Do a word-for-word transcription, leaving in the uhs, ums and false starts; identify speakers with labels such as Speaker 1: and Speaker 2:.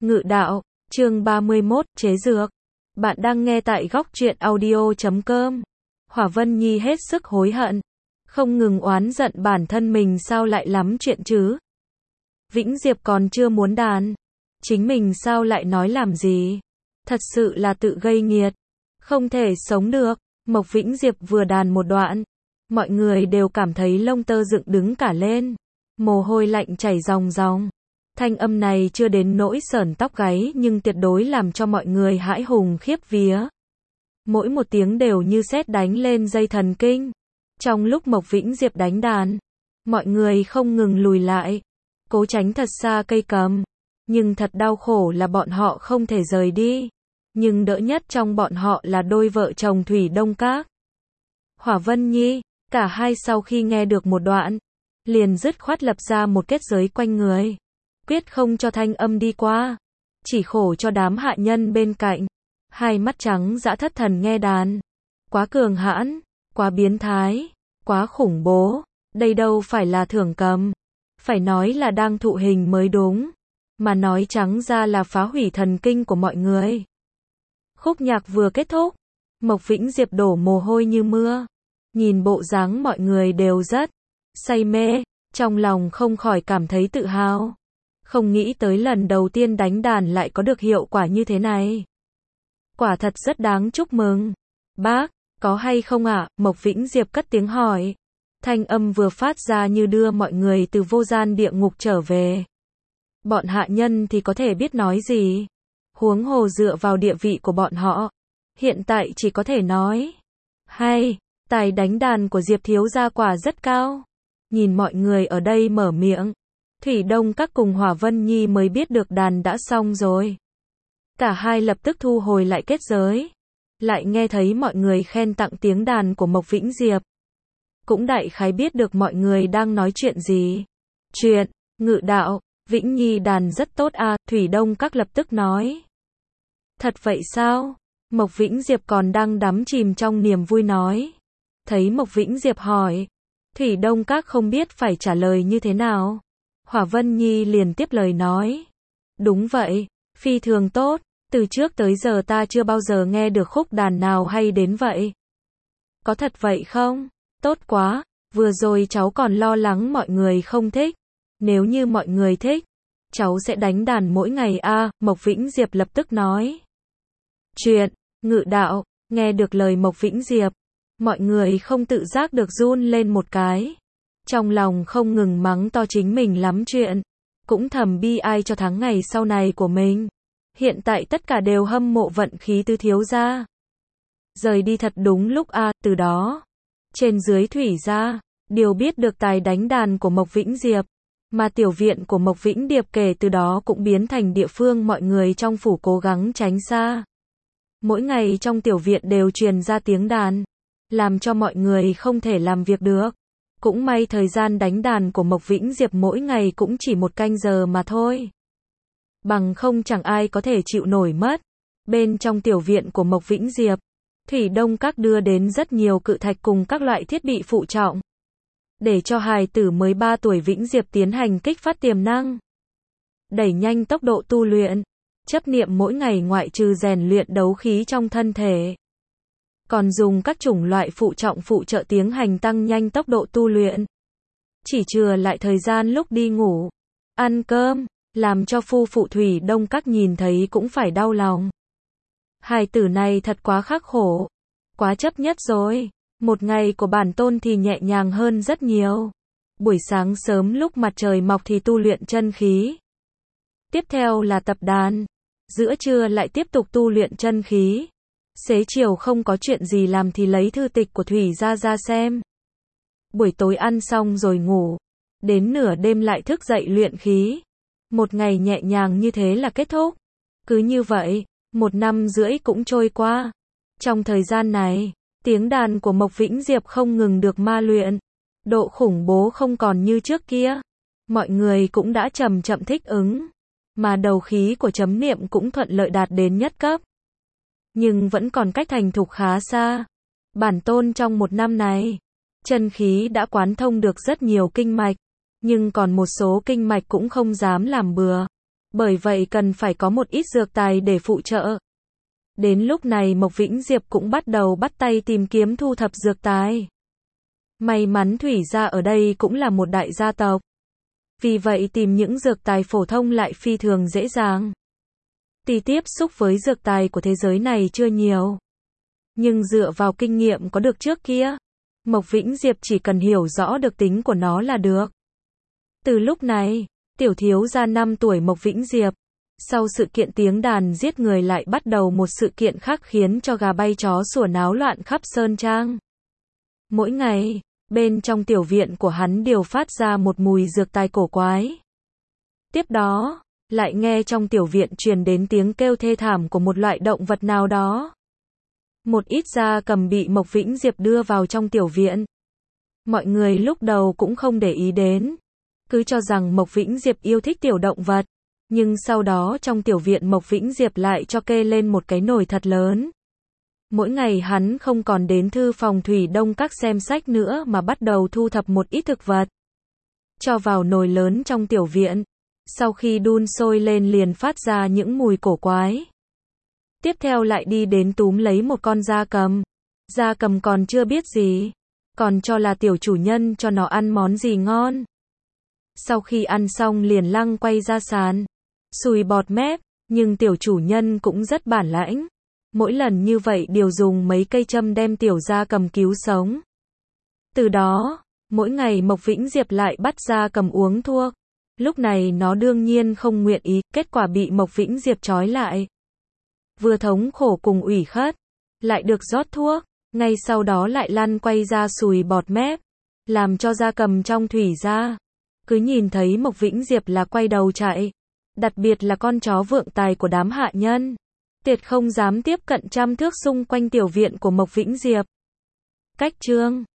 Speaker 1: Ngự đạo, chương ba mươi mốt, chế dược. Bạn đang nghe tại góc truyện audio chấm com. Hỏa Vân Nhi hết sức hối hận, không ngừng oán giận bản thân mình sao lại lắm chuyện chứ. Vĩnh Diệp còn chưa muốn đàn, chính mình sao lại nói làm gì. Thật sự là tự gây nghiệt, không thể sống được. Mộc Vĩnh Diệp vừa đàn một đoạn, mọi người đều cảm thấy lông tơ dựng đứng cả lên, mồ hôi lạnh chảy ròng ròng. Thanh âm này chưa đến nỗi sởn tóc gáy nhưng tuyệt đối làm cho mọi người hãi hùng khiếp vía. Mỗi một tiếng đều như sét đánh lên dây thần kinh. Trong lúc Mộc Vĩnh Diệp đánh đàn, mọi người không ngừng lùi lại, cố tránh thật xa cây cầm. Nhưng thật đau khổ là bọn họ không thể rời đi. Nhưng đỡ nhất trong bọn họ là đôi vợ chồng Thủy Đông Các. Hỏa Vân Nhi, cả hai sau khi nghe được một đoạn, liền dứt khoát lập ra một kết giới quanh người, quyết không cho thanh âm đi qua. Chỉ khổ cho đám hạ nhân bên cạnh, hai mắt trắng dã thất thần nghe đàn. Quá cường hãn, quá biến thái, quá khủng bố, đây đâu phải là thưởng cầm, phải nói là đang thụ hình mới đúng, mà nói trắng ra là phá hủy thần kinh của mọi người. Khúc nhạc vừa kết thúc, Mộc Vĩnh Diệp đổ mồ hôi như mưa, nhìn bộ dáng mọi người đều rất say mê, trong lòng không khỏi cảm thấy tự hào. Không nghĩ tới lần đầu tiên đánh đàn lại có được hiệu quả như thế này. Quả thật rất đáng chúc mừng. Bác, có hay không ạ? À? Mộc Vĩnh Diệp cất tiếng hỏi. Thanh âm vừa phát ra như đưa mọi người từ vô gian địa ngục trở về. Bọn hạ nhân thì có thể biết nói gì. Huống hồ dựa vào địa vị của bọn họ, hiện tại chỉ có thể nói hay, tài đánh đàn của Diệp thiếu gia quả rất cao. Nhìn mọi người ở đây mở miệng, Thủy Đông Các cùng Hỏa Vân Nhi mới biết được đàn đã xong rồi. Cả hai lập tức thu hồi lại kết giới. Lại nghe thấy mọi người khen tặng tiếng đàn của Mộc Vĩnh Diệp. Cũng đại khái biết được mọi người đang nói chuyện gì. Chuyện, Ngự đạo, Vĩnh Nhi đàn rất tốt à, Thủy Đông Các lập tức nói. Thật vậy sao? Mộc Vĩnh Diệp còn đang đắm chìm trong niềm vui nói. Thấy Mộc Vĩnh Diệp hỏi, Thủy Đông Các không biết phải trả lời như thế nào. Hỏa Vân Nhi liền tiếp lời nói. Đúng vậy, phi thường tốt, từ trước tới giờ ta chưa bao giờ nghe được khúc đàn nào hay đến vậy. Có thật vậy không? Tốt quá, vừa rồi cháu còn lo lắng mọi người không thích. Nếu như mọi người thích, cháu sẽ đánh đàn mỗi ngày a. À, Mộc Vĩnh Diệp lập tức nói. Chuyện, Ngự đạo, nghe được lời Mộc Vĩnh Diệp, mọi người không tự giác được run lên một cái. Trong lòng không ngừng mắng to chính mình lắm chuyện, cũng thầm bi ai cho tháng ngày sau này của mình. Hiện tại tất cả đều hâm mộ vận khí Tứ thiếu gia. Rời đi thật đúng lúc a. À, từ đó, trên dưới Thủy gia đều biết được tài đánh đàn của Mộc Vĩnh Diệp, mà tiểu viện của Mộc Vĩnh Điệp kể từ đó cũng biến thành địa phương mọi người trong phủ cố gắng tránh xa. Mỗi ngày trong tiểu viện đều truyền ra tiếng đàn, làm cho mọi người không thể làm việc được. Cũng may thời gian đánh đàn của Mộc Vĩnh Diệp mỗi ngày cũng chỉ một canh giờ mà thôi. Bằng không chẳng ai có thể chịu nổi mất. Bên trong tiểu viện của Mộc Vĩnh Diệp, Thủy Đông Các đưa đến rất nhiều cự thạch cùng các loại thiết bị phụ trọng, để cho hài tử mới ba tuổi Vĩnh Diệp tiến hành kích phát tiềm năng, đẩy nhanh tốc độ tu luyện. Chấp niệm mỗi ngày ngoại trừ rèn luyện đấu khí trong thân thể, còn dùng các chủng loại phụ trọng phụ trợ tiến hành tăng nhanh tốc độ tu luyện. Chỉ chừa lại thời gian lúc đi ngủ, ăn cơm, làm cho phu phụ Thủy Đông Các nhìn thấy cũng phải đau lòng. Hài tử này thật quá khắc khổ, quá chấp nhất rồi. Một ngày của bản tôn thì nhẹ nhàng hơn rất nhiều. Buổi sáng sớm lúc mặt trời mọc thì tu luyện chân khí. Tiếp theo là tập đàn. Giữa trưa lại tiếp tục tu luyện chân khí. Xế chiều không có chuyện gì làm thì lấy thư tịch của Thủy gia ra xem. Buổi tối ăn xong rồi ngủ. Đến nửa đêm lại thức dậy luyện khí. Một ngày nhẹ nhàng như thế là kết thúc. Cứ như vậy, một năm rưỡi cũng trôi qua. Trong thời gian này, tiếng đàn của Mộc Vĩnh Diệp không ngừng được ma luyện. Độ khủng bố không còn như trước kia. Mọi người cũng đã chậm chậm thích ứng. Mà đầu khí của chấm niệm cũng thuận lợi đạt đến nhất cấp. Nhưng vẫn còn cách thành thục khá xa. Bản tôn trong một năm này, chân khí đã quán thông được rất nhiều kinh mạch. Nhưng còn một số kinh mạch cũng không dám làm bừa. Bởi vậy cần phải có một ít dược tài để phụ trợ. Đến lúc này Mộc Vĩnh Diệp cũng bắt đầu bắt tay tìm kiếm thu thập dược tài. May mắn Thủy gia ở đây cũng là một đại gia tộc. Vì vậy tìm những dược tài phổ thông lại phi thường dễ dàng. Tuy tiếp xúc với dược tài của thế giới này chưa nhiều, nhưng dựa vào kinh nghiệm có được trước kia, Mộc Vĩnh Diệp chỉ cần hiểu rõ được tính của nó là được. Từ lúc này, tiểu thiếu gia năm tuổi Mộc Vĩnh Diệp, sau sự kiện tiếng đàn giết người lại bắt đầu một sự kiện khác khiến cho gà bay chó sủa náo loạn khắp sơn trang. Mỗi ngày, bên trong tiểu viện của hắn đều phát ra một mùi dược tài cổ quái. Tiếp đó, lại nghe trong tiểu viện truyền đến tiếng kêu thê thảm của một loại động vật nào đó. Một ít gia cầm bị Mộc Vĩnh Diệp đưa vào trong tiểu viện. Mọi người lúc đầu cũng không để ý đến, cứ cho rằng Mộc Vĩnh Diệp yêu thích tiểu động vật. Nhưng sau đó trong tiểu viện Mộc Vĩnh Diệp lại cho kê lên một cái nồi thật lớn. Mỗi ngày hắn không còn đến thư phòng Thủy Đông Các xem sách nữa mà bắt đầu thu thập một ít thực vật, cho vào nồi lớn trong tiểu viện. Sau khi đun sôi lên liền phát ra những mùi cổ quái. Tiếp theo lại đi đến túm lấy một con gia cầm. Gia cầm còn chưa biết gì, còn cho là tiểu chủ nhân cho nó ăn món gì ngon. Sau khi ăn xong liền lăng quay ra sàn, sùi bọt mép, nhưng tiểu chủ nhân cũng rất bản lãnh. Mỗi lần như vậy đều dùng mấy cây châm đem tiểu gia cầm cứu sống. Từ đó, mỗi ngày Mộc Vĩnh Diệp lại bắt gia cầm uống thuốc. Lúc này nó đương nhiên không nguyện ý, kết quả bị Mộc Vĩnh Diệp trói lại. Vừa thống khổ cùng ủy khuất, lại được rót thuốc, ngay sau đó lại lăn quay ra sùi bọt mép, làm cho gia cầm trong Thủy gia cứ nhìn thấy Mộc Vĩnh Diệp là quay đầu chạy. Đặc biệt là con chó vượng tài của đám hạ nhân, tuyệt không dám tiếp cận trăm thước xung quanh tiểu viện của Mộc Vĩnh Diệp. Cách chương